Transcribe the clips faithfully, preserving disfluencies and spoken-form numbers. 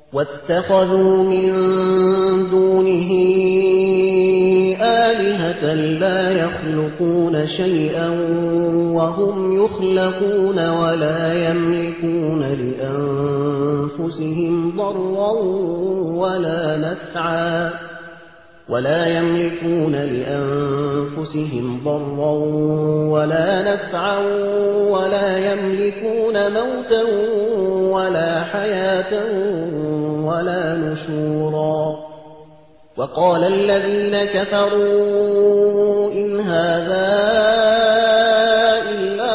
واتخذوا من دونه آلهة لا يخلقون شيئا وهم يخلقون ولا يملكون لأنفسهم ضرا ولا نفعا ولا يملكون لأنفسهم ضرا ولا نفعا ولا يملكون موتا ولا حياة ولا نشورا وقال الذين كفروا إن هذا إلا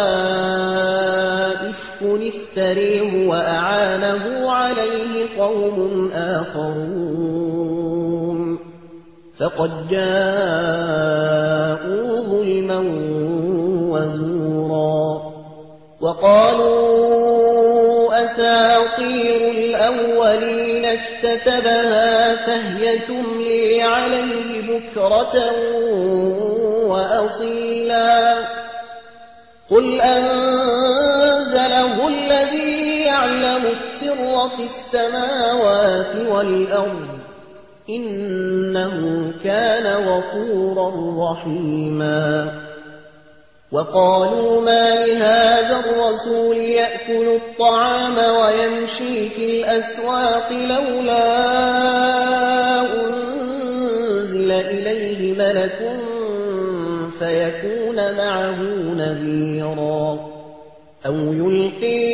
إفك افتريه وأعانه عليه قوم آخرون فقد جاءوا ظلما وزورا وقالوا أساطير الأولين اكتتبها فهي تملي عليه بكرة وأصيلا قل أنزله الذي يعلم السر في السماوات والأرض إنه كان غفورا رحيما وقالوا ما لهذا الرسول يأكل الطعام ويمشي في الأسواق لولا أنزل إليه ملك فيكون معه نذيرا أو يلقي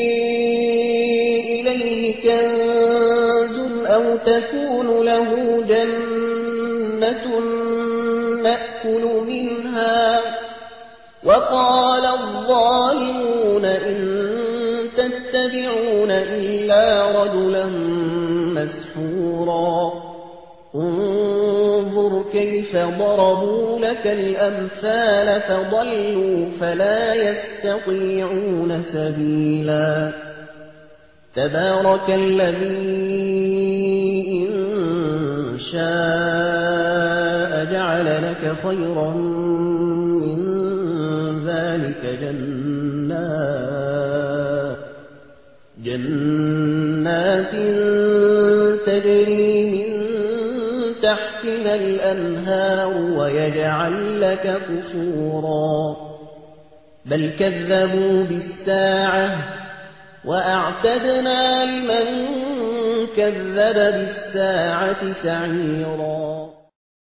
إليه كنز أو تكون له جنة نأكل منها وقال الظالمون إن تتبعون إلا رجلا مسحورا انظر كيف ضربوا لك الأمثال فضلوا فلا يستطيعون سبيلا تبارك الذي إن شاء جعل لك خيرا من ذلك جنات جنات تجري من تحتها الأنهار ويجعل لك قصورا بل كذبوا بالساعة وأعتدنا لمن كذب بالساعة سعيرا